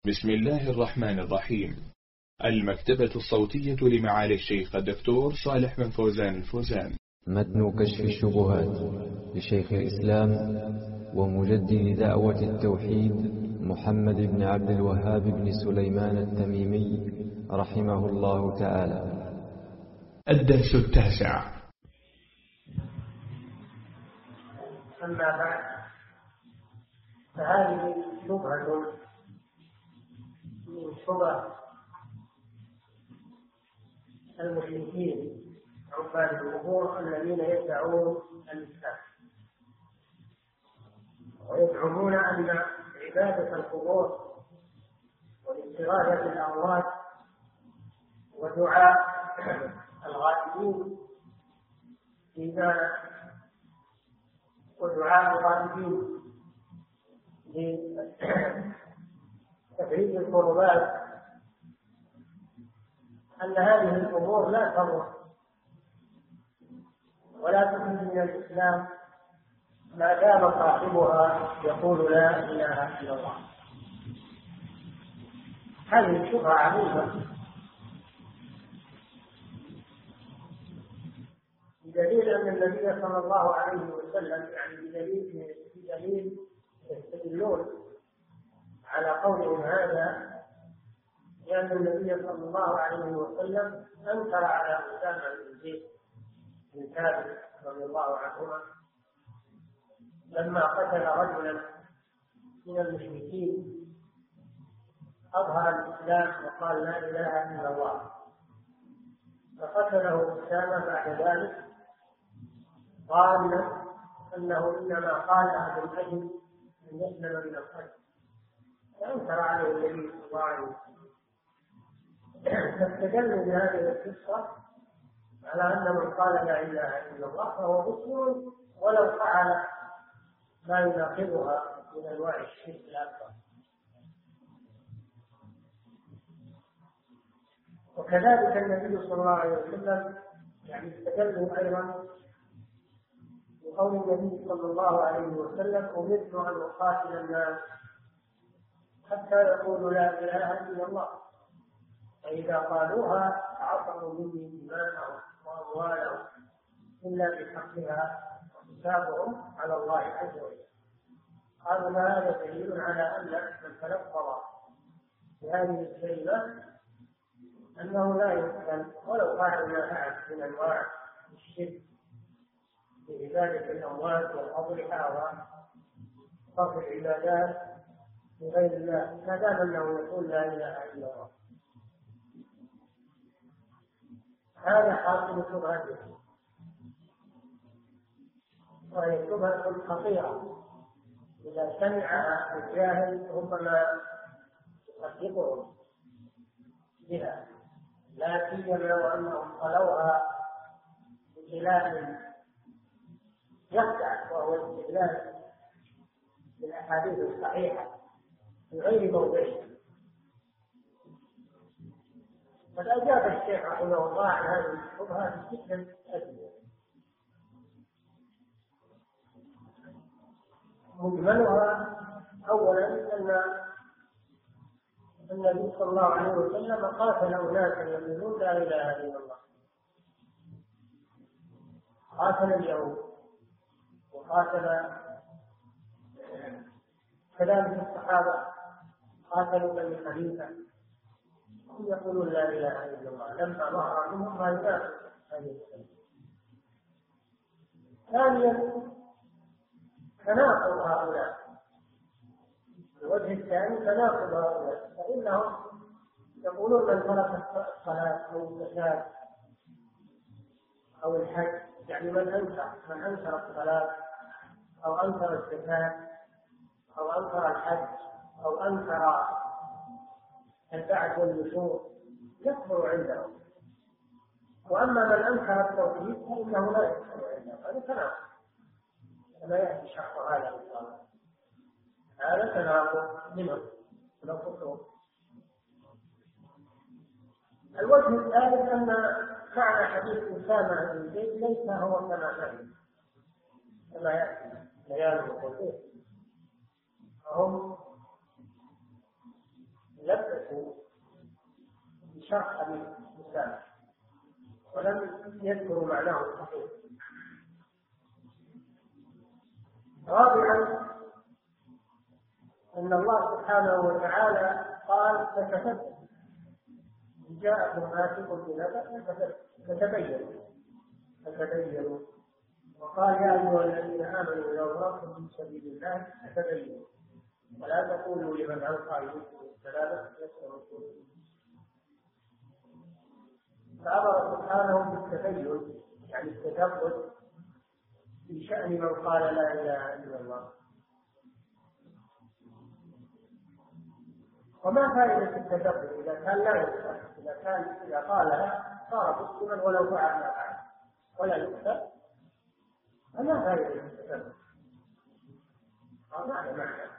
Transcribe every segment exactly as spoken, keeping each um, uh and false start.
بسم الله الرحمن الرحيم. المكتبة الصوتية لمعالي الشيخ الدكتور صالح بن فوزان الفوزان. متن كشف الشبهات لشيخ الإسلام ومجدد دعوة التوحيد محمد بن عبد الوهاب بن سليمان التميمي رحمه الله تعالى. الدرس التاسع. أما بعد، فهذه شبهة من شبه المشركين عباد القبور الذين يدعون الإسلام ويزعمون أن عبادة القبور والاستغاثة بالأموات ودعاء الغائبين إذا ودعاء الغائبين لتفريج القربات أن هذه الأمور لا تضر ولا تخرج من الإسلام ما دام صاحبها يقول لا إله إلا الله. هذه شبهة عظيمة، بدليل أن النبي صلى الله عليه وسلم يعني بدليل بدليل يستدلون على قولهم هذا لأن النبي صلى الله عليه وسلم أنكر على أسامة بن زيد بن ثابت رضي الله عنهما لما قتل رجلا من المشركين أظهر الإسلام وقال لا إله إلا الله، فقتله أسامة بعد ذلك قال أنه إنما قالها من أجل أن يسلم من القتل، فأنكر عليه النبي صلى الله عليه وسلم. فاستدلوا بهذه القصة على أن من قال لا إله إلا الله فهو مسلم ولو فعل ما يناقضها من أنواع الشرك الأكبر. وكذلك النبي صلى الله عليه وسلم يعني استدلوا أيضا بقول النبي صلى الله عليه وسلم أمرت أن أقاتل الناس حتى يقولوا لا إله إلا الله، فإذا قالوها عصموا مني دماءهم وأموالهم إلا بحقها وحسابهم على الله عز وجل. قالوا هذا دليل على أن من تلفظ بهذه الكلمة أنه لا يقتل ولو فعل ما فعل من أنواع الشرك بعبادة الأموات والأضرحة وصرف العبادات لغير الله ما دام أنه يقول لا إله إلا الله. هذا حاصل شبهته، وهي شبهة خطيرة إذا سمعها الجاهل ربما يصدقهم بها، لا سيما وأنهم قالوها بخلاف يخدع وهو الاستدلال بالأحاديث الصحيحة في غير موضعها. قد أجاب الشيخ رحمه الله عن هذه الشبهة بستة أجوبة. مجملها أولا أن النبي صلى الله عليه وسلم قاتل أناسا يقولون لا إله إلا الله، قاتل اليهود وقاتل كذلك الصحابة قاتلوا بني حنيفة هم يقولون لا إله إلا الله لما ظهر منهم ما ينافق هذه الكلمة. ثانيا تناقض هؤلاء، الوجه الثاني تناقض هؤلاء، فإنهم يقولون من ترك الصلاة أو الزكاة أو الحج، يعني من أنكر من أنكر الصلاة أو أنكر الزكاة أو أنكر الحج أو أنكر البعث والنشور يكفر عندهم، وأما من أنكر التوحيد فإنه لا يكفر عندهم. هذا تناقض كما يأتي شرح هذا إن شاء الله. هذا تناقض منهم من الخطوط. الوجه الثالث أن معنى حديث أسامة بن زيد ليس هو كما فهم كما يأتي بيان الخطوط، هم لبسوا بشرح المسامح ولم يذكروا معناه الصحيح. رابعا أن الله سبحانه وتعالى قال فتثبت، إن جاءكم آسف بنبأ فتبينوا فتبينوا وقال يا أيها الذين آمنوا إذا ضربتم في سبيل الله فتبينوا ولا تقولوا لمن ألقى إليكم السلام لست رسولا. فأمر سبحانه بالتبين يعني التثبت في شأن من قال لا إله إلا الله. وما فائدة التثبت إذا كان لا يؤثر؟ إذا كان إذا قالها صار مسلما ولو فعل ما فعل ولا يؤثر فما فائدة التثبت؟ هذا معنى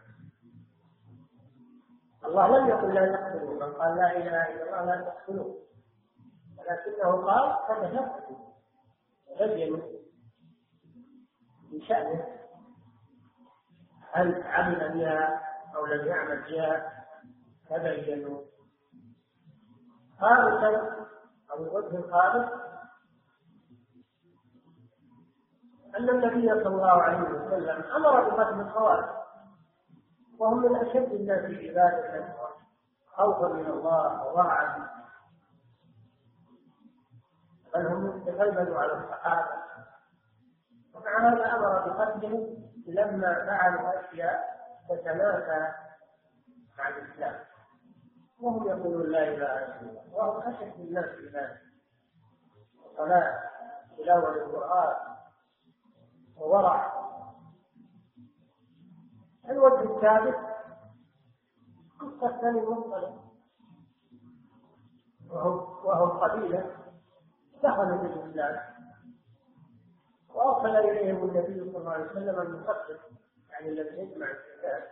الله لم يقل لا تقتلوا، من قال لا إله إلا الله لا تقتلوه، ولكنه قال فتثبتوا وبينوا بشأنه هل عمل بها أو لم يعمل بها تبينوا. خامسا أو الوجه الخامس أن النبي صلى الله عليه وسلم أمر بقتل الخوارج وهم من أشد الناس عبادة خوفا من الله وورعا، بل هم تغلبوا على الصحابة، ومع هذا أمر بقتلهم لما فعلوا أشياء تتنافى مع الإسلام وهم يقولون لا إله إلا الله وهم أشد الناس عبادة وصلاة تلاوة القرآن وورع. الوجه الثالث قصة بني المصطلق وهم قبيلة دخلوا في الإسلام وأرسل إليهم النبي صلى الله عليه وسلم المخفف يعني الذي يجمع الزكاة،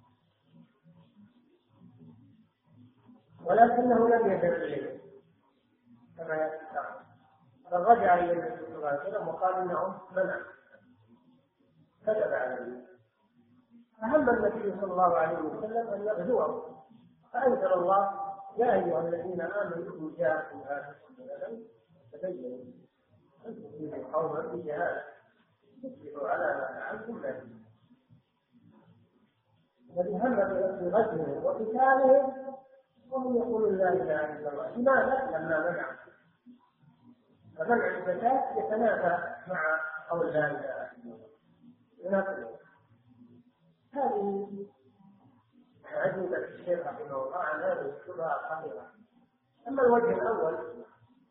ولكنه لم يذهب إليه كما يأتي الشرع، بل رجع إلى النبي صلى الله عليه وسلم وقال إنهم منعوا كذب على النبي. فهم النبي صلى الله عليه وسلم أن يغزوهم فأنزل الله يا أيها الذين آمنوا إن جاءكم آسف بنبأ فتبينوا أن تصيبوا قوما بجهالة تصبحوا على ما فعلتم نادمين. الذي هم بغزوهم وقتالهم وهم يقولون لا إله إلا الله. لماذا؟ لما منعوا، فمنع الزكاة يتنافى مع قول لا إله إلا الله ينافي. هذه عجيبة الشيخ رحمه الله عن هذه الشبهة الخطيرة. أما الوجه الأول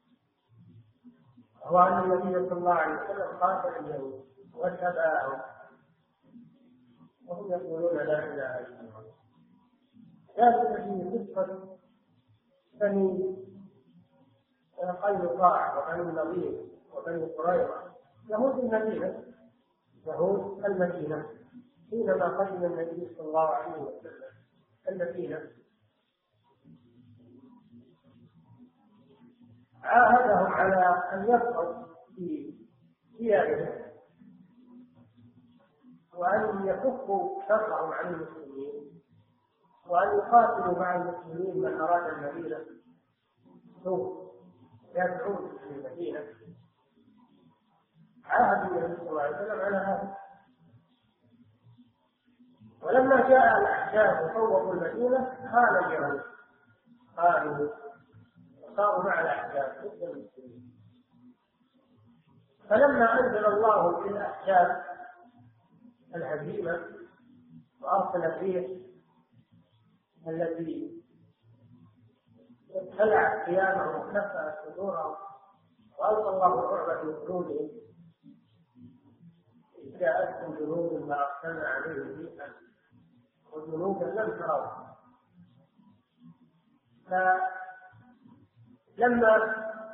هو أن النبي صلى الله عليه وسلم قاتل اليهود واتبعهم وهم يقولون لا إله إلا الله. ذلك في قصة بني قينقاع وبني النضير وبني قريظة يهود المدينة يهود المدينة حينما قدم النبي صلى الله عليه وسلم المدينة عاهدهم على أن يبقوا في ديارهم وأن يكفوا شرهم عن المسلمين وأن يقاتلوا مع المسلمين من أراد المدينة سوء يدعون في المدينة. عاهد النبي صلى الله عليه وسلم على هذا، ولما جاء الأحزاب وصوبوا المدينة هان اليهود قالوا وصاروا مع الأحزاب ضد المسلمين. فلما أنزل الله في الأحزاب الهزيمة وأرسل الريح التي ابتلعت ثيابهم وكفأت صدورهم وألقى الله الرعب في قلوبهم إذ جاءتهم جنود ما أرسلنا عليهم ريحا وجنودا لم تروها. فلما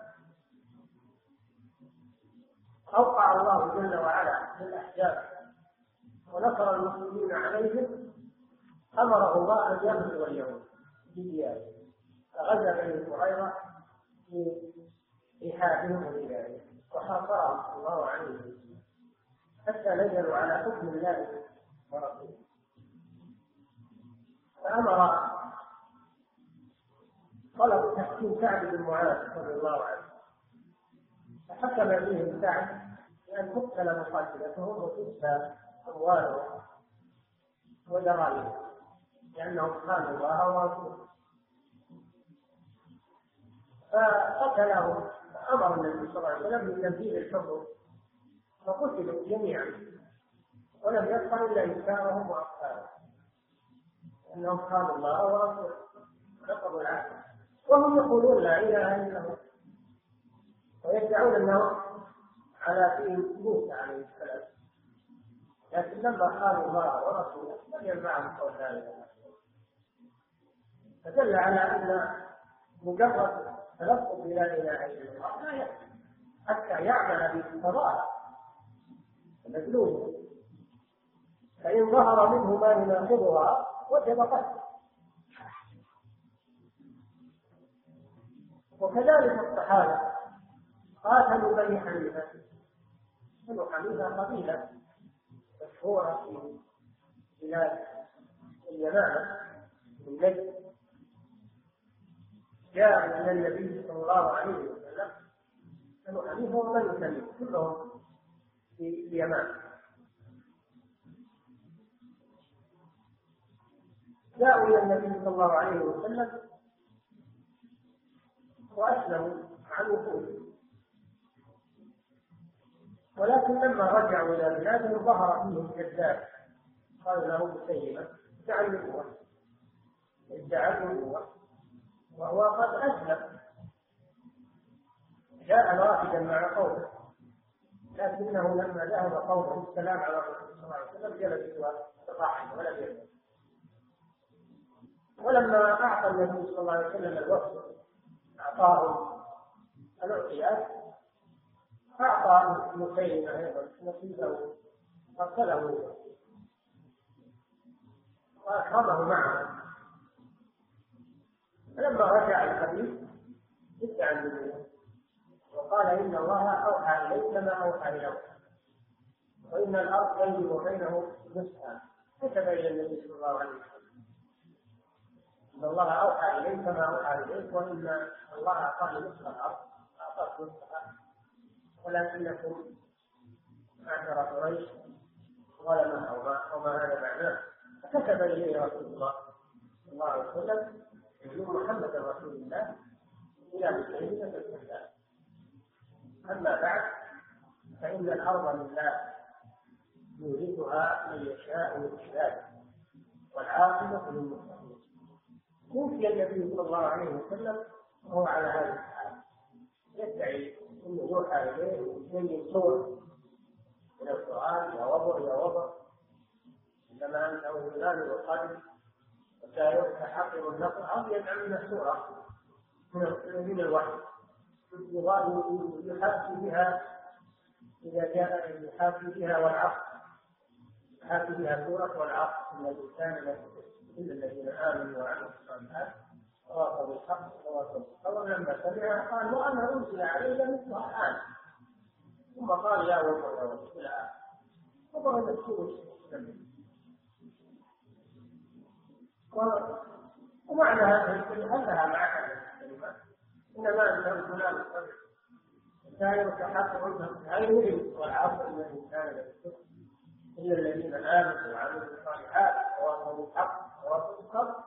أوقع الله جل وعلا في الأحزاب ونصر المسلمين عليهم أمره الله أن يغزو اليهود بديارهم، فغزا بني قريظة في إيحائهم وديارهم وحاصرهم الله عليهم حتى نزلوا على حكم الله ورسوله. فأمر طلب تحكيم سعد بن معاذ رضي الله عنه، فحكم بهم سعد بأن تقتل مقاتلتهم وتؤتى أموالهم ودراهمهم لأنهم خانوا الله ورسوله، فقتلهم. فأمر النبي صلى الله عليه وسلم بتنفيذ الحكم فقتلوا جميعا، ولم يبق إلا نساءهم وأطفالهم لأنهم خانوا الله ورسوله نقضوا العهد، وهم يقولون لا إله إلا الله ويدعون أنهم على دين موسى عليه السلام، لكن لما خانوا الله ورسوله لم ينفعهم قول لا إله إلا الله. فدل على أن مجرد تلفظ بلا إله إلا الله لا يكفي حتى يعمل بالقضاء المدلول، فإن ظهر منه ما يناقضها وجب قتله. وكذلك الصحابة قاتلوا بني حنيفة. بنو حنيفة قبيلة مشهورة في بلاد اليمامة من نجد، جاء إلى النبي صلى الله عليه وسلم بنو حنيفة وبنو تميم كلهم في اليمامة، جاءوا إلى النبي صلى الله عليه وسلم وأسلموا عن وفود، ولكن لما رجعوا إلى بلادهم ظهر فيهم كذاب قال له مسيلمة ادعى النبوة ادعى النبوة وهو قد أسلم، جاء رافدا مع قومه، لكنه لما ذهب قومه السلام على الرسول صلى الله عليه وسلم جلس وتطاحن ولم يسلم. ولما أعطى النبي صلى الله عليه وسلم الوفد أعطاهم الأعطيات، أعطى مسيلمة أيضا نصيبه فقتله وأكرمه معه. فلما رجع الحديث ادعى النبوة وقال إن الله أوحى إليك ما أوحى إليك وإن الأرض بيني وبينه نصفا، كتب إلى النبي صلى الله عليه وسلم إن الله أوحى إليك ما أوحى إليك وإن الله أعطاني نصف الأرض أعطاك نصفها ولكنكم معشر قريش ظلمها وما هذا معناه. فكتب إليه رسول الله صلى الله عليه وسلم من محمد رسول الله إلى مسلمين الكتاب. أما بعد فإن الأرض لله يورثها من يشاء من عباده والعاقبة للمتقين. توفي النبي صلى الله عليه وسلم وهو على هذا الحال، يدعي انه يوحى اليه ويبين صور من القران يا وضع يا وضع انما انت اذنان وقلب وسائر تحقر النقل ابيض من السوره من الوحي يحاكي بها اذا جاء يحاكي بها والعصر يحاكي بها سوره والعصر ان الانسان لا إلا الذين آمنوا وعملوا الصالحات تواصوا بالحق وتواصوا بالصبر. لما سمع قال وأنا أنزل علي مثلها الآن، ثم قال يا ويل يا ويل إلى آخره. فضل السوء ومعنى هذه الكلمة هل لها معنى الكلمات؟ إنما أنه فلان الصبر الثاني وتحقق العين والعصر من الإنسان لا إلا الذين آمنوا وعملوا الصالحات تواصوا بالحق تواصوا بالصبر.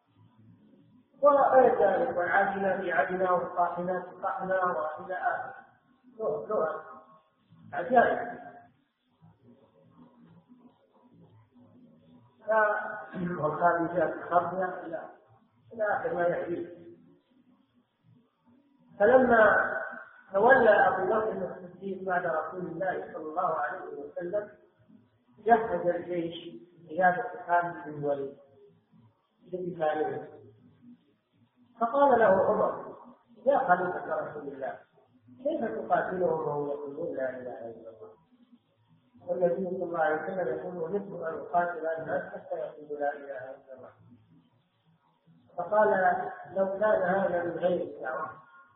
وغير ذلك والعاجلات عجلنا والطاحنات طحنا وإلى آخره لغة لغة عجائب. والخارجات خرجة إلى إلى آخر ما يحدث. فلما تولى أبو بكر الصديق بعد رسول الله صلى الله عليه وسلم جهز الجيش بقيادة خالد بن الوليد بن خالد، فقال له عمر يا خليفة رسول الله كيف تقاتلهم وهم يقولون لا إله إلا الله والنبي صلى الله عليه وسلم يقول ومثل أن يقاتل الناس حتى يقولوا لا إله إلا الله. فقال لو كان هذا من غير الدعوة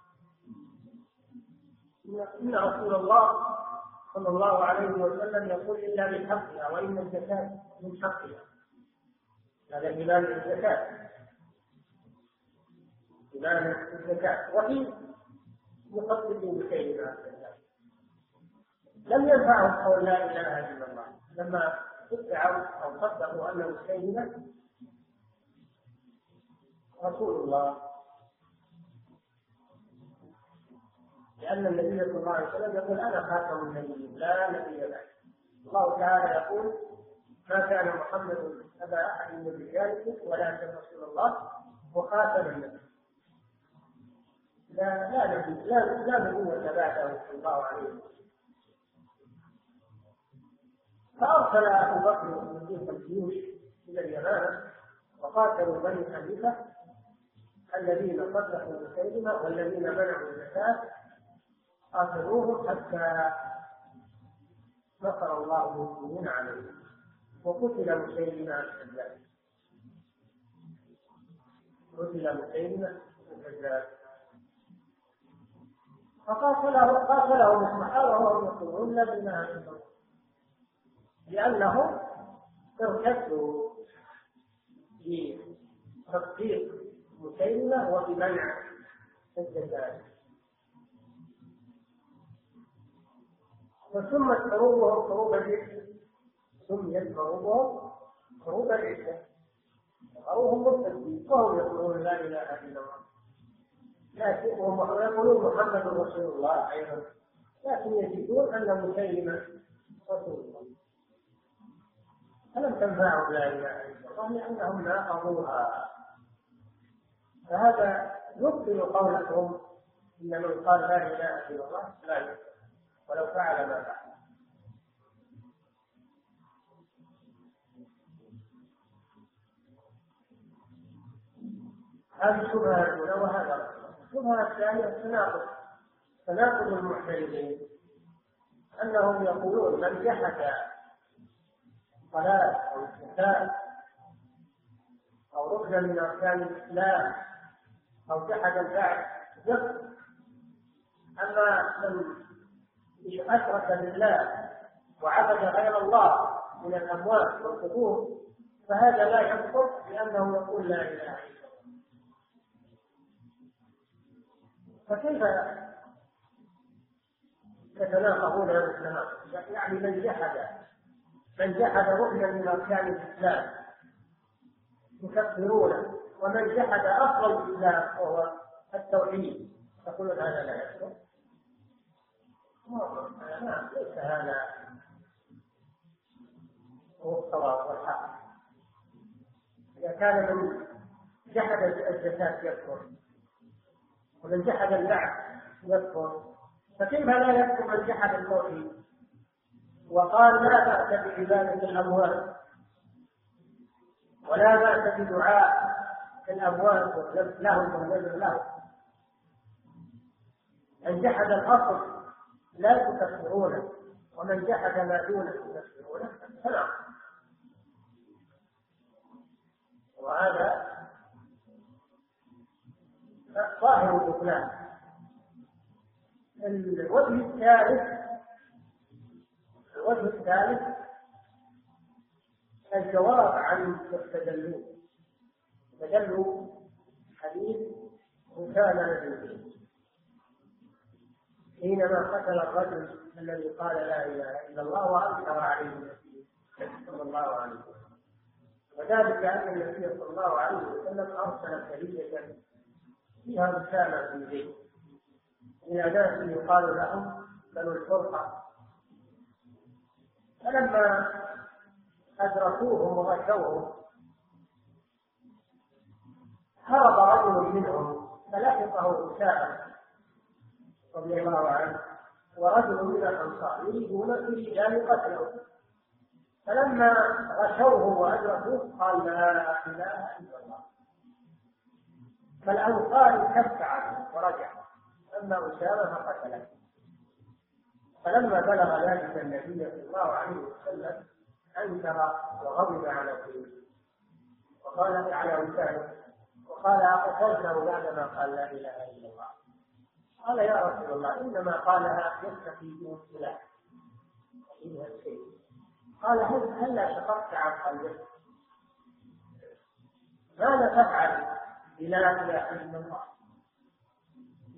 إن رسول الله صلى الله عليه وسلم يقول إلا بحقها وإن الزكاة من حقها، هذا إيمان الزكاة. إيمانا بالزكاة، وفي مصدقين بشيء لم ينفعهم قول لا إله إلا الله لما ادعوا أو صدقوا أنه سيدنا رسول الله، لأن النبي صلى الله عليه وسلم يقول أنا خاتم النبيين لا نبي بعد. الله تعالى يقول ما كان محمد أبا أحد من رجالكم ولكن رسول الله وخاتم النبي، لا لا نبي لا لا نبوة بعده صلى الله عليه وسلم. فأرسل أبو بكر الصديق الجيوش إلى اليمامة وقاتلوا بني حنيفة الذين صدقوا مسيلمة والذين منعوا الزكاة، قاتلوهم حتى نصر الله المسلمين عليهم وقتل مسيلمة الكذاب. قتل مسيلمة الكذاب فقاتله قاتلهم الصحابة وهم يقولون لا إله إلا الله، لأنهم ارتدوا بتصديق مسيلمة وبمنع الزكاة. وسمت حروبهم حروب الردة، سميت حروبهم حروب الردة، حروبهم مرتدين وهم يقولون لا إله إلا الله، لكن هم يقولون محمد رسول الله أيضا، لكن يجدون أن مسيلمة رسول الله. فلم تنفعهم لا إله إلا الله لأنهم ناقضوها. فهذا يبطل قولهم إن من قال لا إله إلا الله لا يكفر ولو فعل ما فعل. هذه الشبهة الأولى وهذا. الشبهة الثانية التناقض، تناقض المعترضين أنهم يقولون من جحد صلاة أو زكاة أو ركن من أركان الإسلام أو جحد البعث يكفر، أما من أشرك بالله وعبد غير الله من الأموات والقبور فهذا لا يكفر لأنه يقول لا إله إلا الله. فكيف يتناقضون هذا التناقض؟ يعني من جحد من جحد ركنا من أركان الإسلام يكفرونه، ومن جحد أصل الإسلام وهو التوحيد يقولون هذا لا يكفر. نعم، ليس هذا هو الصواب والحق. إذا كان من جحد الزكاة يكفر ومن جحد البعث يكفر، فكيف لا يكفر من جحد التوحيد وقال لا بأس بعبادة الأموات ولا بأس بدعاء الأموات لهم والنذر لهم؟ من جحد الأصل لا تكفرونه، ومن جحد ما دونه تكفرونه، فلا. وهذا ظاهر البطلان. الوجه الثالث الوجه الثالث الجواب عن المستدلين. استدلوا حديث أسامة بن زيد حينما قتل الرجل الذي قال لا إله إلا الله وأنكر عليه النبي صلى الله عليه وسلم، وذلك أن النبي صلى الله عليه وسلم أرسل سرية فيها أسامة بن زيد إلى ناس يقال لهم بنو الفرقة، فلما أدركوهم وغشوهم هرب رجل منهم فلحقه أسامة رضي الله عنه ورجل من الأنصار يريدون يريدان قتله، فلما غشوه وأدركوه قال لا إله إلا الله، فالأنصار كف عنه ورجع، أما أسامة فقتله. فلما بلغ ذلك النبي صلى الله عليه وسلم أنكر وغضب على كل وقال على أسامة وقال أقتلته بعدما قال لا إله إلا الله. قال يا رسول الله إنما قالها يستفيد السلاح وإنها السيف. قال هل هلا شققت عن قلبك؟ ماذا تفعل بلا إله إلا الله؟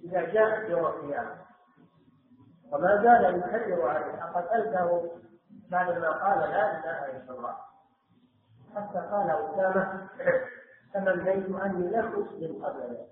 إذا جاء يوم القيامة، وما زال يكرر عليه فقتلته بعدما قال لا إله إلا الله، حتى قال أسامة تمنيت أني لم أسلم قبل ذلك.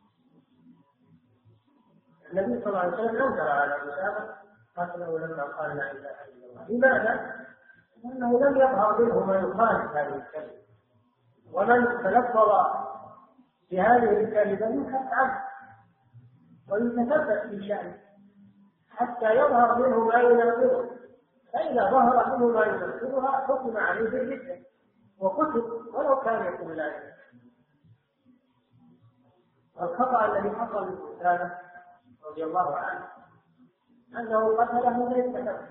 النبي صلى الله عليه وسلم أنكر على أسامة قتله لما قال لا إله إلا الله. لماذا؟ لأنه لم يظهر منه ما يخالف هذه الكلمة، ومن تلفظ بهذه الكلمة ينكت عنه ويتثبت في شأنه حتى يظهر منه ما يناقضه، فإذا ظهر منه ما يناقضها حكم عليه بالردة وقتل ولو كان يقول لا إله. الخطأ الذي حصل لأسامة رضي الله عنه أنه قتله ليس كفر،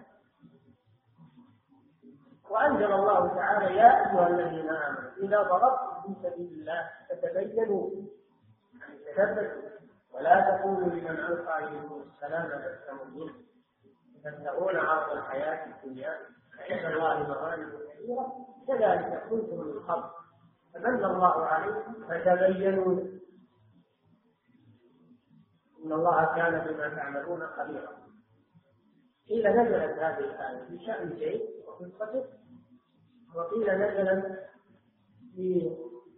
وأنزل الله تعالى يا أيها الذين آمنوا إذا ضربتم في سبيل الله فتبينوا، يعني تثبتوا، ولا تقولوا لمن ألقى إليكم السلام لست مؤمنا تبتغون عرض الحياة الدنيا فعند الله مغانم كثيرة كذلك كنتم من قبل فمن الله عليكم فتبينوا إن الله كان بما تعملون خبيرا. قيل نزلت هذه الآية في شأن زيد وقصته، وقيل نزلت في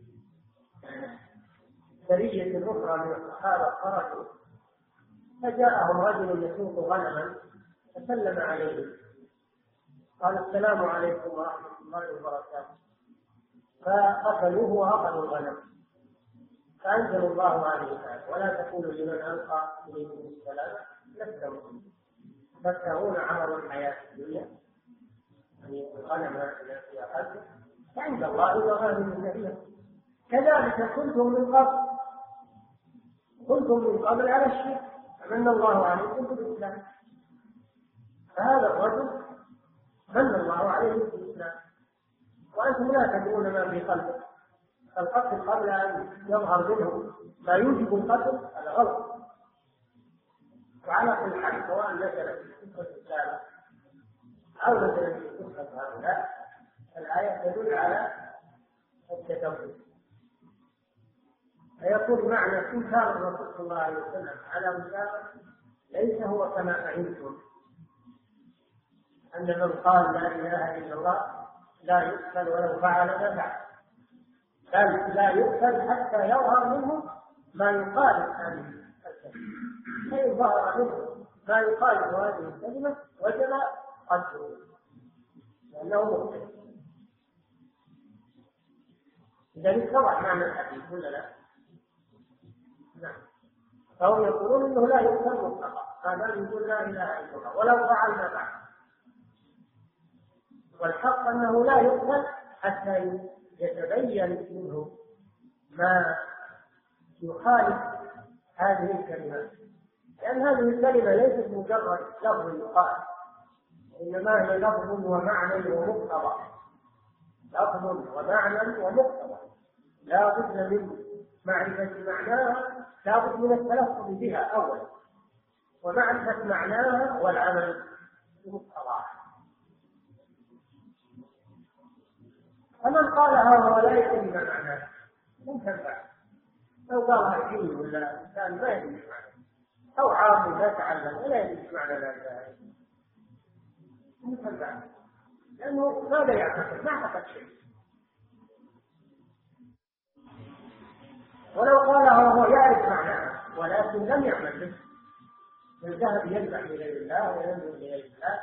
سرية أخرى من الصحابة خرجوا فجاءهم رجل يسوق غنما فسلم عليه قال السلام عليكم ورحمة الله وبركاته، فقتلوه وأخذوا الغنم، فأنزل الله عليه الآية ولا تقولوا لمن ألقى إليكم السلام لست مؤمنا تبتغون عرض الحياة الدنيا، يعني الغنم التي أخذته فعند الله مغانم كثيرة كذلك كنتم من قبل كنتم من قبل على الشرك فمن الله عليكم بالإسلام. فهذا الرجل من الله عليه بالإسلام وأنتم لا تدرون ما في قلبه، القتل قبل أن يظهر منه ما يوجب القتل هذا غلط. وعلى كل حال سواء نزلت في قصة السابق أو نزلت في قصة هؤلاء الآية تدل على التكبر. فيكون معنى إنكار الرسول صلى الله عليه وسلم على مسافة ليس هو كما فهمتم أن من قال لا إله إلا الله لا يقتل ولو فعل ما فعل، بل لا يقتل حتى يظهر منه ما يقال هذه الكلمة، فإن ظهر منه ما يقال هذه الكلمة وجب قتله لأنه مقتل. إذا اتضح معنى الحديث ولا لا؟ نعم. فهم يقولون انه لا يقتل مطلقا، هذا يقول لا اله الا الله ولو فعل ما فعل، والحق انه لا يقتل حتى يتبين منه ما يخالف هذه الكلمات، لان هذه الكلمه ليست مجرد لفظ يقال، انما هي لفظ ومعنى ومقتضى، لفظ ومعنى ومقتضى لا بد من معرفة معناها، لا بد من التلفظ بها أولا ومعرفة معناها والعمل بمقتضاها. فمن قالها وهو لا يدري ما معناها لم تنفع، لو قالها حين ولا كان ما يدري معناها أو عاصي لا تعلم ولا يدري معنى لا إله إلا الله لم تنفع، لأنه ماذا يعتقد؟ ما اعتقد شيء. ولو قالها وهو يعرف معناها ولكن لم يعمل به، فالذهب يذبح لغير الله وينظر لغير الله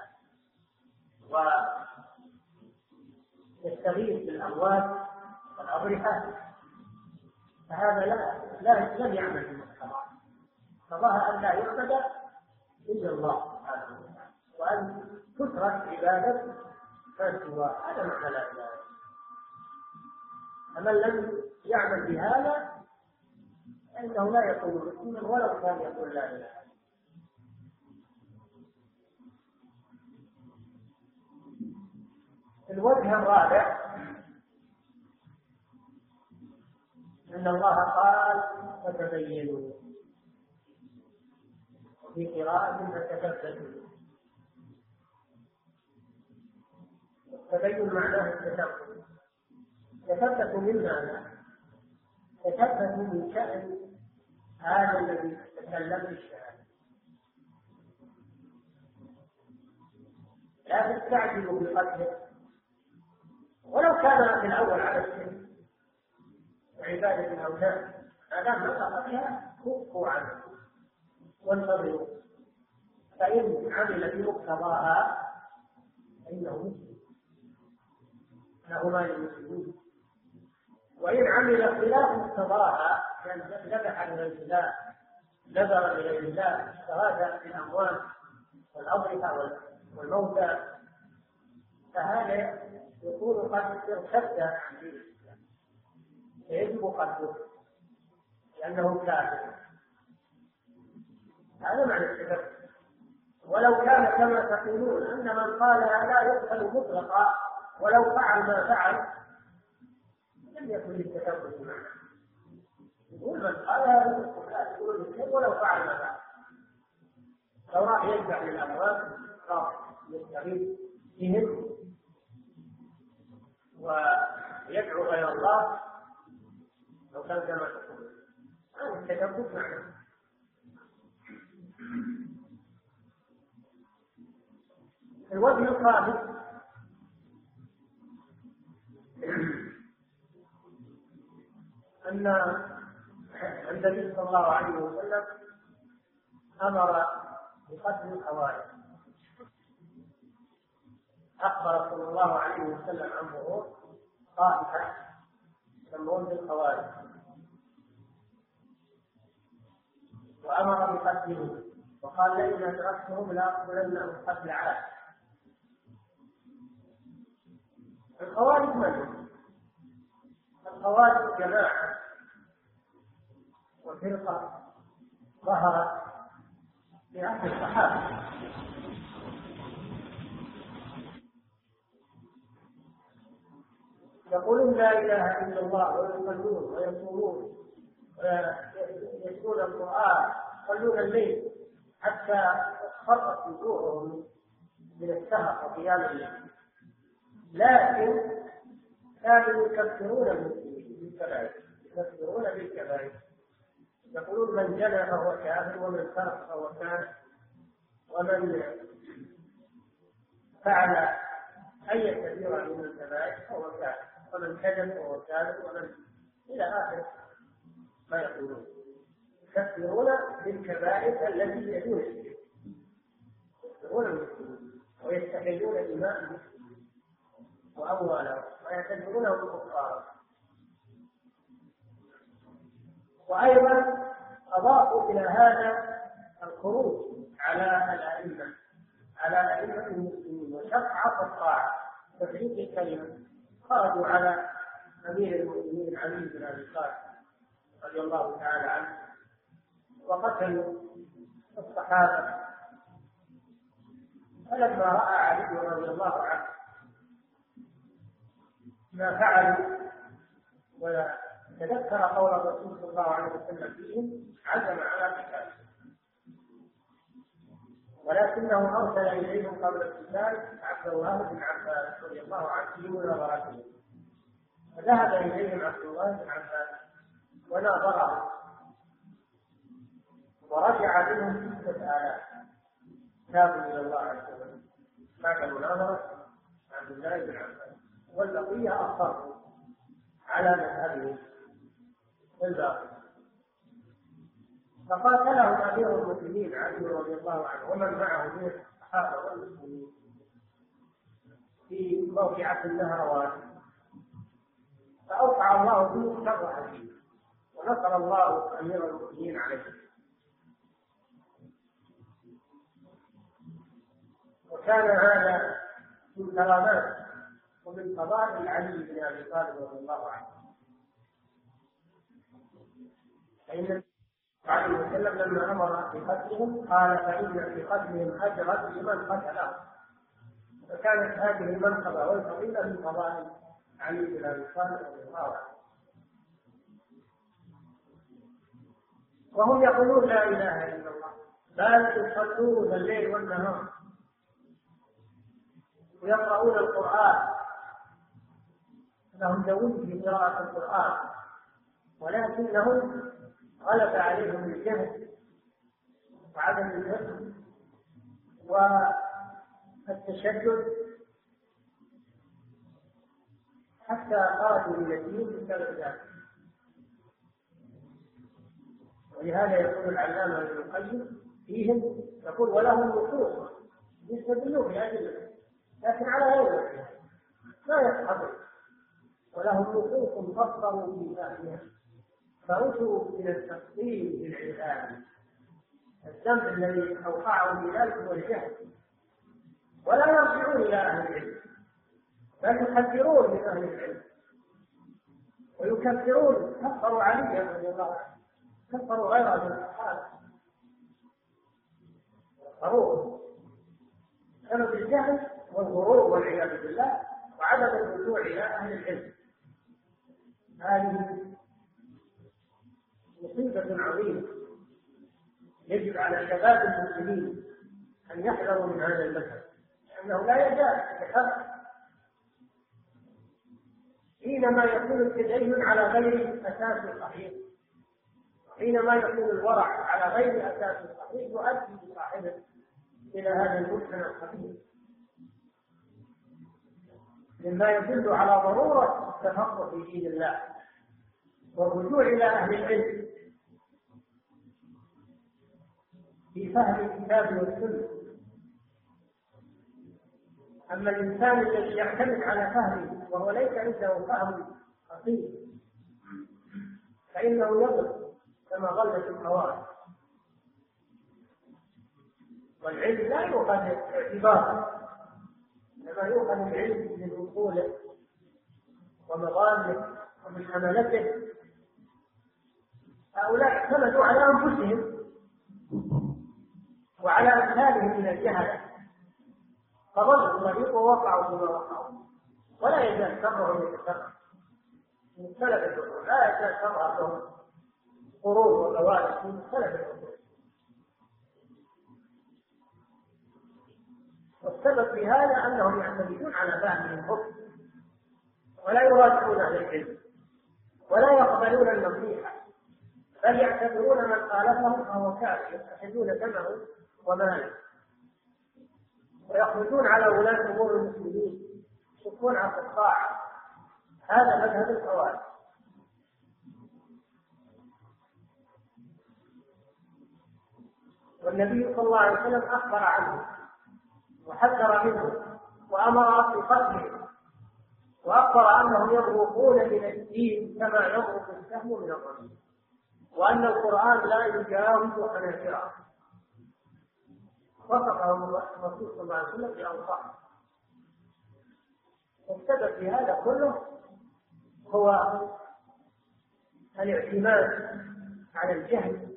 ويستغيث بالأموات والأضرحة، فهذا لا لا لم يعمل بالمقتضى، قضاها أن لا يعبد إلا الله سبحانه وتعالى وأن تترك عبادة ما سواه، هذا معنى لا إله. فمن لم يعمل بهذا فإنه لا يكون مسلما ولو كان يقول لا إله. الوجه الرابع أن الله قال فتبينوا، وفي قراءة فتثبتوا. التبين معناه التثبت، تثبتوا من ماذا؟ تثبتوا من شأن هذا الذي تكلم بالشهادة. لا تستعجلوا بقتله ولو كان في الأول على الشرك وعبادة الأوثان، ما دام نطق بها كفوا عنه وانتظروا، فإن عمل بمقتضاها فإنه مسلم له ما للمسلمين، وإن عمل خلاف مقتضاها كان ذبح لغير الله، نذر لغير الله، استغاث بالأموال والأضرحة والموتى، فهذا يكون قد ارتد عن دين الإسلام فيجب قتله لأنه كافر. هذا معنى الشرك. ولو كان كما تقولون أن من قالها لا يقتل مطلقا ولو فعل ما فعل لم يكن للتكبر معه. يقول من قالها لا يقول للشرك ولو فعل ما فعل. لو راح يرجع للأموال راح يستغيث فيهم ويدعو غير الله لو كان كما تقول هذا التكبر معه. الوجه الخامس أن النبي صلى الله عليه وسلم أمر بقتل الخوارج. أخبر صلى الله عليه وسلم عن ظهور طائفة يسمون بالخوارج وأمر بقتلهم، وقال لئن أدركتهم لأقتلنهم قتل عاد. الخوارج من؟ الخوارج جماعة وفرقة ظهرت في عهد الصحابة، يقولون لا إله إلا الله ويصلون ويصومون ويتلون القرآن يصلون الليل حتى خرت وجوههم من السهر وقيام الليل، لكن كانوا يكفرون بالكبائر يكفرون بالكبائر، يقولون من جنى فهو كافر ومن سرق فهو كافر ومن فعل أي كبيرة من الكبائر فهو كافر ومن كذب فهو كافر ومن إلى آخر ما يقولون. يكفرون بالكبائر التي يدون الشرك، يكفرون المسلمين ويستحلون دماء المسلمين وأموالهم ويعتبرونه كفارا. وأيضا أضافوا إلى هذا الخروج على الأئمة على أئمة المسلمين وشفعة الطاعة تفريق الكلمة. خرجوا على أمير المؤمنين علي بن أبي طالب رضي الله تعالى عنه وقتلوا الصحابة. فلما رأى علي رضي الله عنه ما فعلوا وتذكر قول الرسول صلى الله عليه وسلم فيهم عزم على قتالهم، ولكنه أرسل إليهم قبل القتال عبد الله بن عباس رضي الله عنه لمناظرته، فذهب إليهم عبد الله بن عباس وناظرهم ورجع منهم ستة آلاف تابوا إلى الله عز وجل بعد المناظرة عبد الله بن عباس، والبقية أصروا على مذهبهم الباطل. فقاتلهم أمير المؤمنين علي رضي الله عنه ومن معه من الصحابة والمسلمين في موقعة النهروان، فأوقع الله به شر حديث ونصر الله أمير المؤمنين عليه. وكان هذا من كرامات ومن فضائل علي بن أبي طالب رضي الله عنه، فإن عليه وسلم لما أمر بقتلهم قال فإن في قتلهم أجرا لمن قتلهم، فكانت هذه المنقبة والفضيلة من فضائل علي بن أبي طالب رضي الله عنه. وهم يقولون لا إله إلا الله، بل يصلون الليل والنهار ويقرؤون القرآن، لهم داود في قراءة القرآن، ولكنهم غلب عليهم الجهل وعدم الفهم والتشدد حتى خرجوا من الدين بسبب ذلك. ولهذا يقول العلامة ابن القيم فيهم، يقول ولهم نصوص يستدلون بأدلة لكن على غير لا يصحبون، ولهم نصوص فسروا في أهلها فرجوا من التفصيل بالعلم. الذنب الذي أوقعوا بذلك هو الجهل، ولا يرجعون إلى أهل العلم بل يحذرون من أهل العلم ويكفرون. كفروا عليا رضي الله عنه، كفروا غيره من الصحابة، كفروه بسبب الجهل والغرور والعياذ بالله وعدم الرجوع إلى أهل العلم. هذه مصيبة عظيمة يجب على شباب المسلمين أن يحذروا من هذا المذهب، لأنه لا يجاز بحق حينما يكون التدين على غير أساس صحيح، حينما يكون الورع على غير أساس صحيح يؤدي بصاحبه إلى هذا المنحنى الخبيث، مما يدل على ضرورة التفقه في دين الله والرجوع إلى أهل العلم في فهم الكتاب والسنة. أما الإنسان الذي يعتمد على فهمه وهو ليس عنده فهم خطير فإنه يضل كما غلت الخوارج. والعلم لا يؤخذ اعتبارا، إنما يؤخذ العلم من أصوله ومظانه ومن حملته. هؤلاء اعتمدوا على أنفسهم وعلى أمثالهم من الجهل فضلوا الطريق ووقعوا بما وقعوا، ولا يزال شرهم يتكرر من سلف العصور، لا يزال شرهم قرون وقوارث من سلف العصور. والسبب في هذا أنهم يعتمدون على فهمهم الحكم ولا يراجعون أهل العلم ولا يقبلون النصيحة، بل يعتبرون من خالفهم فهو كافر، يتخذون دمه وماله ويخرجون على ولاة أمور المسلمين يشكون على الطاعة. هذا مذهب الخوارج. والنبي صلى الله عليه وسلم أخبر عنه وحذر منه وأمر بقتله، وأخبر أنهم يضربون من الدين كما يضرب السهم من الرمي، وأن القرآن لا يجاوز حناجرهم. وصفه الرسول صلى الله عليه وسلم بأوصافه. والسبب في هذا كله هو الاعتماد على الجهل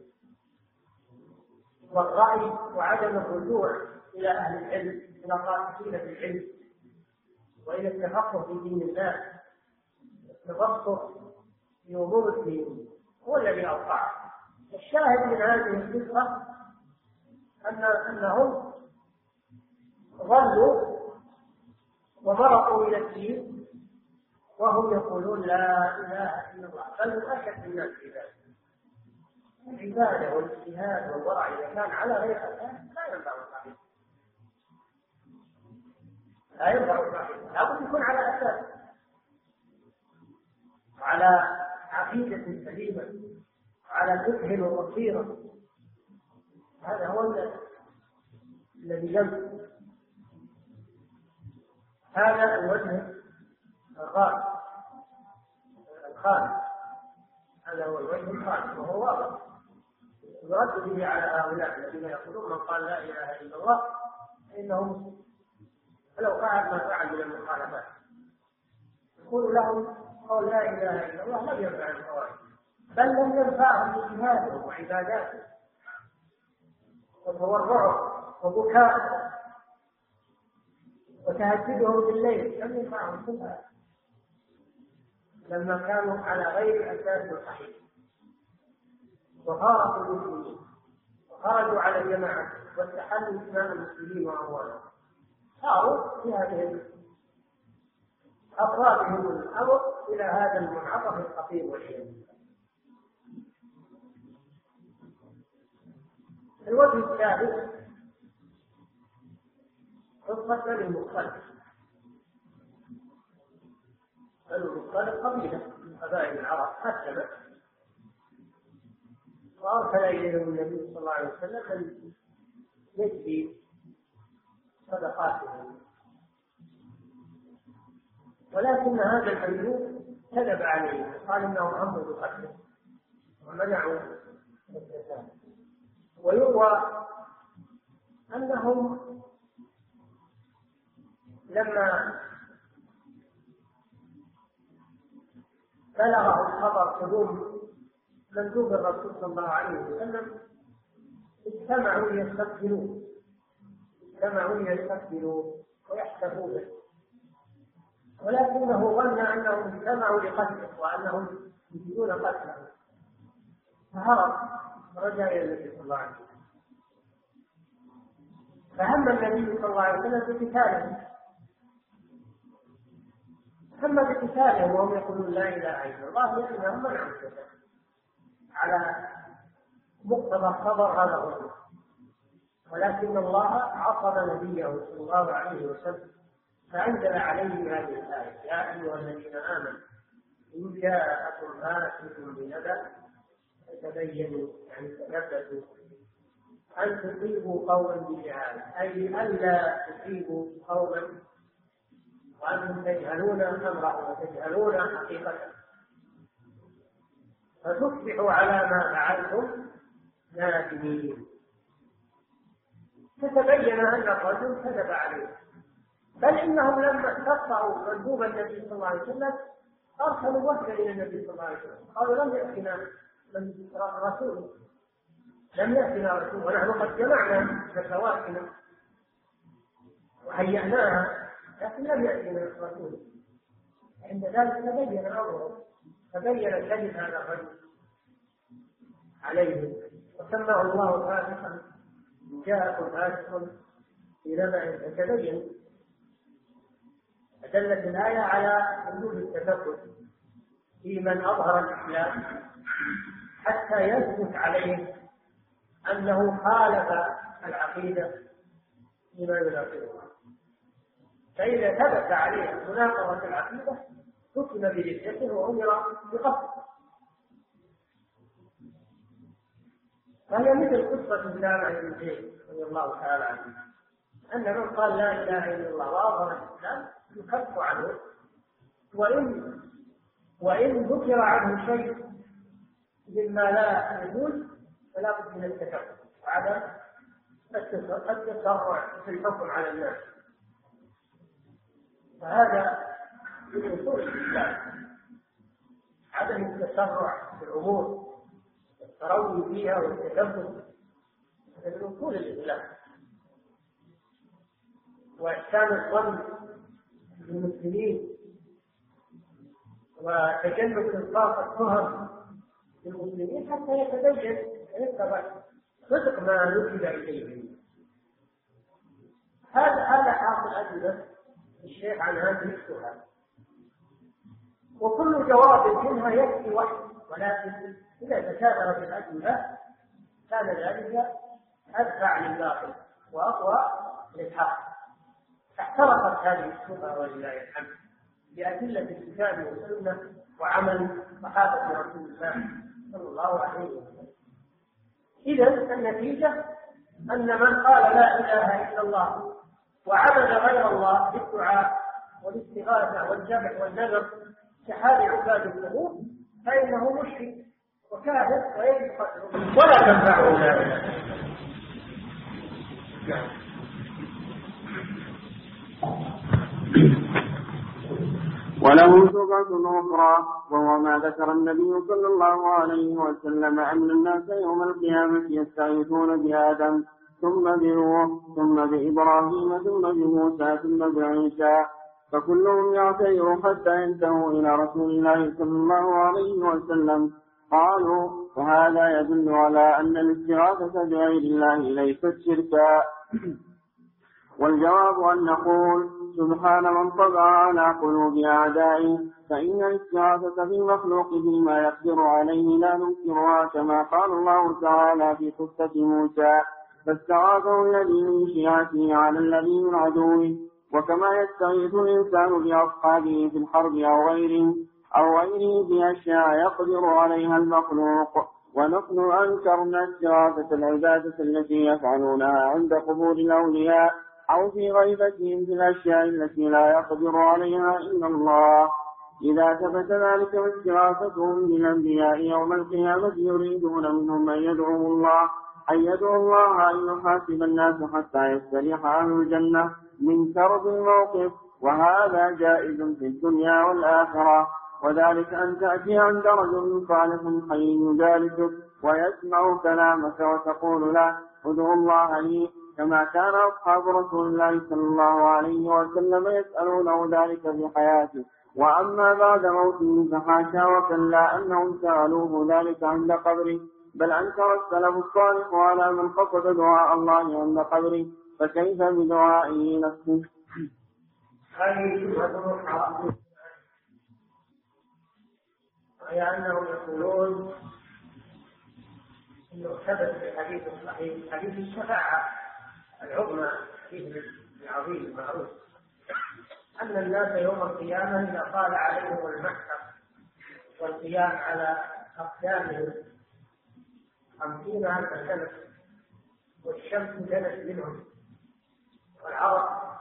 والرأي وعدم الرجوع إلى أهل العلم، إلى الراسخين في العلم وإلى التفقه في دين الله. التفقه في أمور الدين هو الذي أوقعه. الشاهد من هذه القصة أن أنهم ظلوا ومرقوا إلى الدين وهم يقولون لا إله إلا الله، بل هم أشد الناس في ذلك. العبادة والاجتهاد والورع إذا كان على غير أساس لا ينفع صاحبه، لا ينفع صاحبه، لابد يكون على أساس وعلى عقيدة سليمة وعلى فقه وبصيرة. هذا هو الذي ينفع. هذا الوجه الخامس الخامس هذا هو الوجه الخامس، وهو واضح يرد به على هؤلاء الذين يقولون من قال لا إله إلا الله فإنه فلو فعل ما فعل من المخالفات. يقول لهم قول لا إله إلا الله لم ينفع الخوارج، بل لم ينفعهم اجتهادهم وعباداتهم وتورعهم وبكاءهم وتهجدهم بالليل، لم ينفعهم شيئا لما كانوا على غير أساس صحيح وفارقوا المسلمين وخرجوا على الجماعة واستحلوا دماء المسلمين وأموالهم. صاروا في هذه أفرادهم الأمر إلى هذا المنعطف الخطير والعياذ بالله. الوجه الثالث قصة بني المختلف. بني المختلف قبيلة من قبائل العرب أسلمت، وأرسل إليهم النبي صلى الله عليه وسلم أن يجزي صدقاتهم، ولكن هذا المملوك كذب عليه وقال إنهم أمروا بقتله ومنعوا الزكاة. ويروى أنهم لما بلغه الخبر قدوم مندوب الرسول صلى الله عليه وسلم اجتمعوا ليستقبلوه اجتمعوا ليستقبلوه ويحتفوا به، ولكنه ظن أنهم اجتمعوا لقتله وأنهم يريدون قتله، فهرب ورجع إلى النبي صلى الله عليه وسلم. فهم النبي صلى الله عليه وسلم بقتالهم، هم بقتالهم وهم يقولون لا إله إلا الله، لأنهم منعوا الزكاة على مقتضى خبر هذا الرجل. ولكن الله عصم نبيه صلى الله عليه وسلم فأنزل عليه هذه الآية: يا أيها الذين آمنوا إن جاءكم فاسق بنبأ فتبينوا، يعني تثبتوا أن تصيبوا قوما بجهالة، أي ألا تصيبوا قوما وأنتم تجهلون أمره وتجهلون حقيقته فتصبحوا على ما فعلتم نادمين. فتبين أن الرجل كذب عليه، بل إنهم لما استقطعوا مندوب النبي صلى الله عليه وسلم أرسلوا وفدا إلى النبي صلى الله عليه وسلم، قالوا لم يأتنا من رسول لم يأتنا رسول ونحن قد جمعنا زكواتنا وهيأناها، لكن لم يأتنا رسول. عند ذلك تبين أمره، تبين كذب هذا الرجل عليه، وسماه الله فاسقا. جاءكم فاسق بنبأ فتبين. دلت الآية على وجود التثبت في من أظهر الإسلام حتى يثبت عليه أنه خالف العقيدة فيما يناقضها، فإذا ثبت عليه مناقضة العقيدة حكم بردته وأمر بقتله. فهي مثل قصة أسامة بن زيد رضي الله تعالى عنه، أن من قال لا إله إلا الله وأظهر الإسلام يكف عنه، وإن وإن ذكر عنه شيء مما لا يجوز فلا بد من التكفر وعدم التسرع في الحكم على الناس. فهذا من أصول الإسلام، عدم التسرع في الأمور والتروي فيها والتكبر، هذا من أصول الإسلام. وإحسان الظن للمسلمين وتجنب إلصاق التهم للمسلمين حتى يتبين ويتبع صدق ما نسب إليه. هذا هذا حاصل أدلة الشيخ عن هذه الشبهة، وكل جواب منها يكفي واحد، ولكن إذا تكاثرت الأدلة كان ذلك أدفع للباطل وأقوى للحق. احترقت هذه الشبهة ولله الحمد بأدلة الكتاب والسنة وعمل صحابة رسول الله صلى الله عليه وسلم. إذن النتيجة أن من قال لا إله إلا الله وعبد غير الله بالدعاء والاستغاثة والجمع والنذر كحال عباد القبور فإنه مشرك وكافر ولا تنفعه لا إله. وله شبهة أخرى، وهو ما ذكر النبي صلى الله عليه وسلم أن الناس يوم القيامة يستغيثون بآدم ثم بنوح ثم بإبراهيم ثم بموسى ثم بعيسى، فكلهم يعتذر حتى ينتهوا إلى رسول الله صلى الله عليه وسلم. قالوا: وهذا يدل على أن الاستغاثة بغير الله ليست شركا. والجواب أن نقول: سبحان من طبع على قلوب أعدائه، فإن الاستغاثة بالمخلوق فيما يقدر عليه لا ننكرها، كما قال الله تعالى في قصة موسى: فاستغاثه الذي من شيعته على الذي من عدوه. وكما يستغيث الإنسان بأصحابه في الحرب أو غيره أو غيره بأشياء يقدر عليها المخلوق. ونحن أنكرنا استغاثة العبادة التي يفعلونها عند قبور الأولياء أو في غيبتهم في الأشياء التي لا يقدر عليها إلا الله. إذا ثبت ذلك واستغاثتهم بالأنبياء يوم القيامة يريدون منهم أن يدعوا الله أن يدعو الله أن يحاسب الناس حتى يستريح أهل الجنة من كرب الموقف، وهذا جائز في الدنيا والآخرة. وذلك أن تأتي عند رجل صالح حي يجالسك ويسمع كلامك وتقول له ادعو الله لي، كما كان أصحاب رسول الله صلى الله عليه وسلم يسألونه ذلك في حياته. وأما بعد موته فحاشا وكلا أنهم سألوه ذلك عند قبره، بل أنكر السلف الصالح على من قصد دعاء الله عند قبره، فكيف بدعائه نفسه؟ هذه شبهة أخرى، وهي أنهم يقولون أنه ثبت في الحديث الصحيح حديث الشفاعة العظمى فيه العظيم المعروف أن الناس يوم القيامة إذا طال عليهم المحشر والقيام على أقدامهم خمسين ألف سنة والشمس جنت منهم والعرق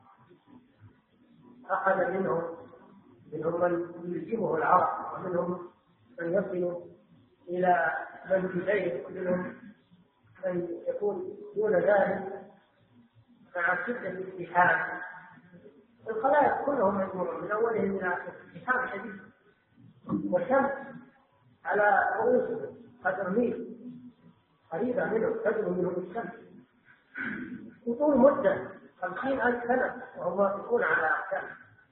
أخذ منهم منهم من يلزمه العرق ومنهم من يصل إلى منكبيه ومنهم من يكون دون ذلك مع شدة الازدحام. الخلائق كلهم يكونون من أولهم إلى ازدحام شديد، والشمس على رؤوسهم قدر ميل قريبة منهم تدنو منهم الشمس وطول مدة خمسين ألف سنة وهم واقفون على أقدام.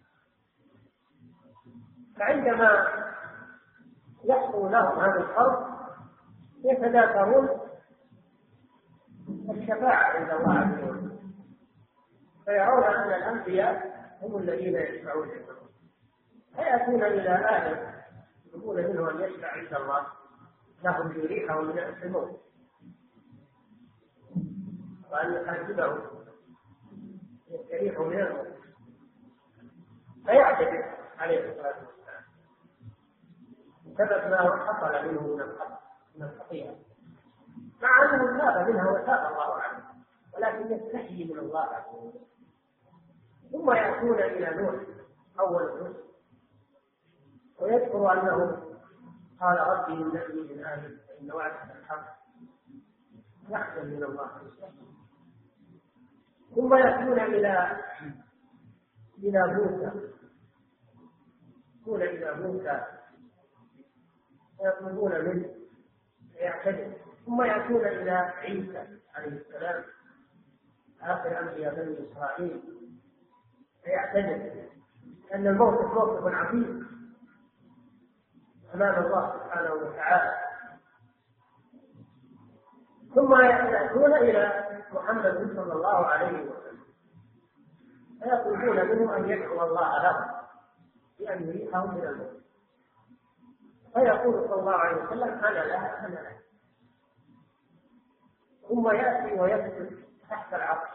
فعندما يحصل لهم هذا الخلق يتذاكرون الشفاعة عند الله عز وجل، فيرون أن الأنبياء هم الذين يشفعون عندهم، فيأتون إلى آدم يقول منه أن يشفع عند الله لهم يريحهم من الموت وأن يحاسبهم يستريحوا من الموت، فيعتذر عليه الصلاة والسلام بسبب ما حصل منه من الخطأ من الخطيئة، مع أنه تاب منها وتاب الله عنه، ولكن يستحيي من الله عز وجل. ثم يأتون إلى نوح أول الرسل ويذكر أنه قال ربي إنني من آدم فإن وعدك الحق يحسن من الله. ثم يأتون إلى إلى موسى يأتون إلى موسى ويطلبون منه فيعتذر. ثم يأتون إلى عيسى عليه السلام آخر أنبياء بني إسرائيل فيعتذر أن الموقف موقف عظيم أمام الله سبحانه وتعالى. ثم يأتون إلى محمد صلى الله عليه وسلم فيطلبون منه أن يدعو الله له بأن يريحهم من الموت، فيقول صلى الله عليه وسلم أنا لا أنا لا. ثم يأتي ويسجد تحت العرش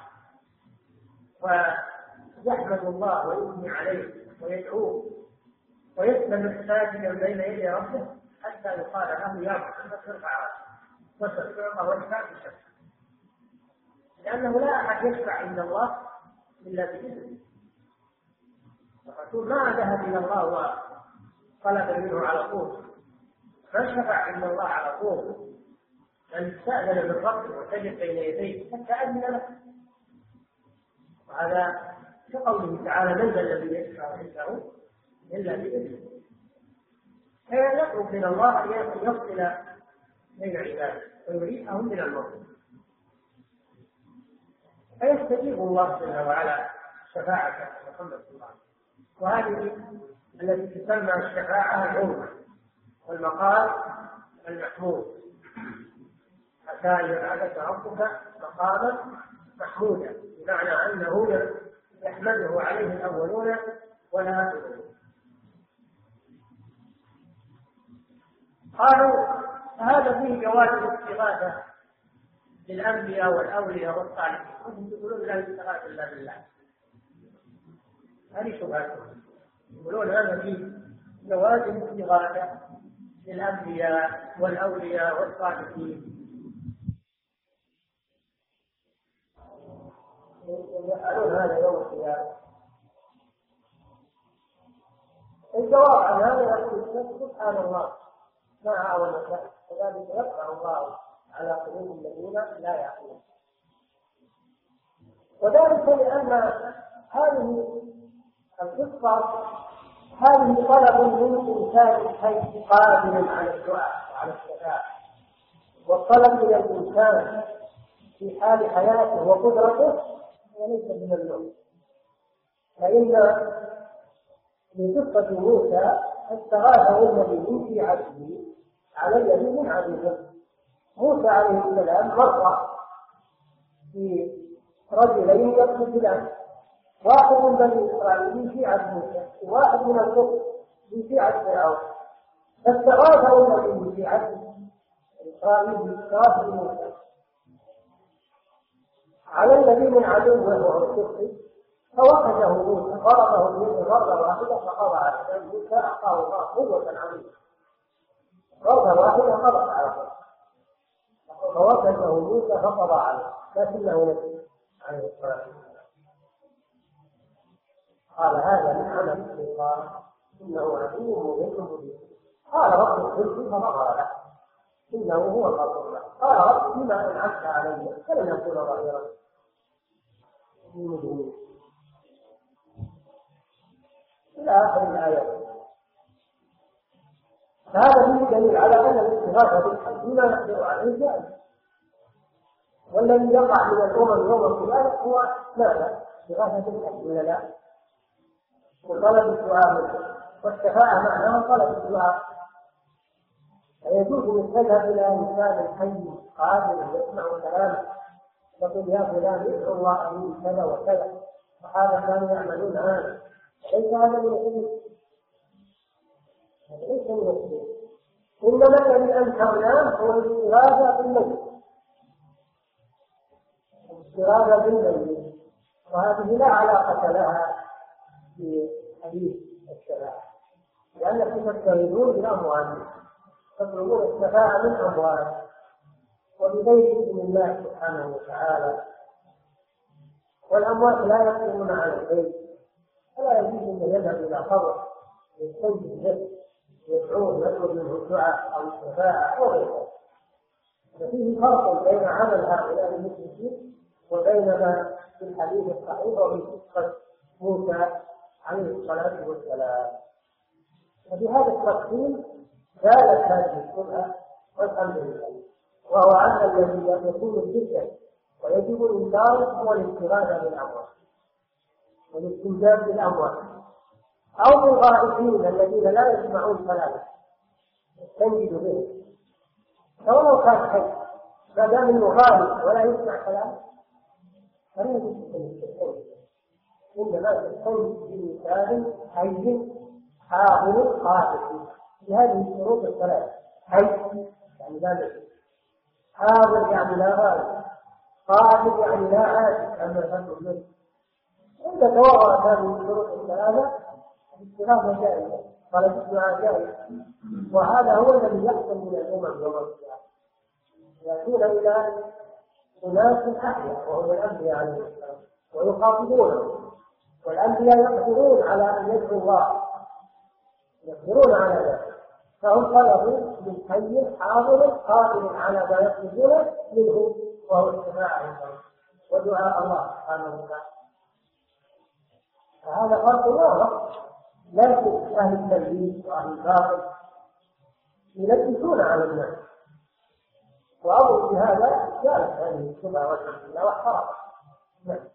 ويحمد الله ويثني عليه ويدعوه ويسلم ساجدا بين يدي ربه حتى يقال له يا محمد ارفع راسك وتعطى وجهك بشرك، لأنه لا أحد يشفع عند الله إلا بإذنه. الرسول ما ذهب إلى الله وطلب منه على طول، ما شفع عند الله على طول، بل استأذن من ربه وسجد بين يديه حتى أذن له. وهذا كقوله تعالى من ذا الذي يشفع عنده إلا بإذنه. فيطلب من الله أن يصل بين عباده ويريحهم من الموت، فيستجيب الله جل وعلا شفاعة محمد صلى الله عليه وسلم. وهذه التي تسمى الشفاعة العظمى والمقام المحمود، حتى يبعثك ربك مقاما محمودا، بمعنى أنه يحمده عليه الأولون والآخرون. قالوا هذا فيه جواز الاستغاثة للأنبياء والأولياء والصالحين، وهم يقولون لا يستغاث إلا بالله. هذه شبهتهم، يقولون هذا فيه جواز الاستغاثة للأنبياء والأولياء والصالحين. يفعلون هذا يوم القيامة. الجواب عن هذا يقول سبحان الله ما أعظم ذلك، كذلك يطبع الله على قلوب الذين لا يعقلون. وذلك لأن هذه القصة هذه طلب من إنسان حي قادر على الدعاء وعلى الشفاعة، والطلب من الإنسان في حال حياته وقدرته وليس من اللوم. فإن في قصة موسى استغاثه النبي في عبده على الذي من عبده. موسى عليه السلام مر في رجلين يقتتلان، واحد من بني إسرائيل في عبد موسى وواحد من القبط في عبد فرعون، فاستغاثه النبي في عبد إسرائيل استغاث موسى على الذي من عدوه وهو القبط، فوقته موسى ضربه بيده ضربة واحدة فقضى عليه. موسى أعطاه الله قوة عظيمة، ضربة واحدة قضى عليه، فوقته موسى فقضى عليه، لكنه نسي عليه الصلاة والسلام. قال هذا من عمل الشيطان إنه عدو مضل مبين. قال رب اغفر لي فغفر له إنه هو الغفور. قال رب بما أنعمت علي فلن أكون ظهيرا للمجرمين إلى آخر الآيات. فهذا فيه دليل على أن الاستغاثة بالحي بما نقدر عليه جائز، والذي يقع من الأمم يوم القيامة هو ماذا؟ استغاثة بالحي ولا لا؟ وطلب الدعاء، والشفاعة معناها طلب الدعاء. فيجوز أن تذهب إلى إنسان حي قادر يسمع كلامه تقول يا فلان ادعو الله لي كذا وكذا، وهذا كانوا يعملون هذا، ليس هذا من الحديث، هذا ليس من الحديث. إنما الذي أنكرناه هو الاستغاثة بالميت، الاستغاثة بالميت، وهذه لا علاقة لها في حديث الشفاعة، لأنكم تستغيثون بالأموال، تطلبون الشفاعة من أموال وبغير إذن الله سبحانه وتعالى، والأموات لا يقدرون على البيت، فلا يجوز أن يذهب إلى قبر يستنجد به يدعوه يطلب منه الدعاء أو الشفاعة أو غيره. ففيه فرق بين عمل هؤلاء المشركين وبين ما في الحديث الصحيح وفي قصة موسى عليه الصلاة والسلام. وبهذا التقسيم زالت هذه الشبهة والحمد لله، وهو أن الذي يكون الذكر ويجب الإنكار هو الاستغاثة بالأموال والاستنجاد بالأموال، أو بالغائبين الذين لا يسمعون كلامه يستنجد به، فولو كان حي ما دام انه غائب ولا يسمع كلامه فلا يجوز ان يستنجد، انما يستنجد بمثال حي حاضر قادر بهذه الشروط الثلاث. حي يعني ذلك، حاضر يعني لا غائب، قادر يعني لا عاجز عما يفعل منه. إذا توافرت هذه الشروط الثلاثة الاستغاثة جائزة، قال الدعاء جائز، وهذا هو الذي يحصل من الأمم يوم القيامة، يأتون إلى أناس أحياء وهم الأنبياء عليه السلام ويخاطبونهم، والأنبياء يقدرون على أن يدعوا الله، يقدرون على ذلك، فهم طلبوا من حي حاضر قادر على ما يطلبونه منه وهو الشفاعة عندهم ودعاء الله سبحانه وتعالى. فهذا فرق واضح، لكن أهل التلبيس وأهل الباطل يلبسون على الناس، وأمر بهذا جالس هذه الشبهة والحمد لله واحترق.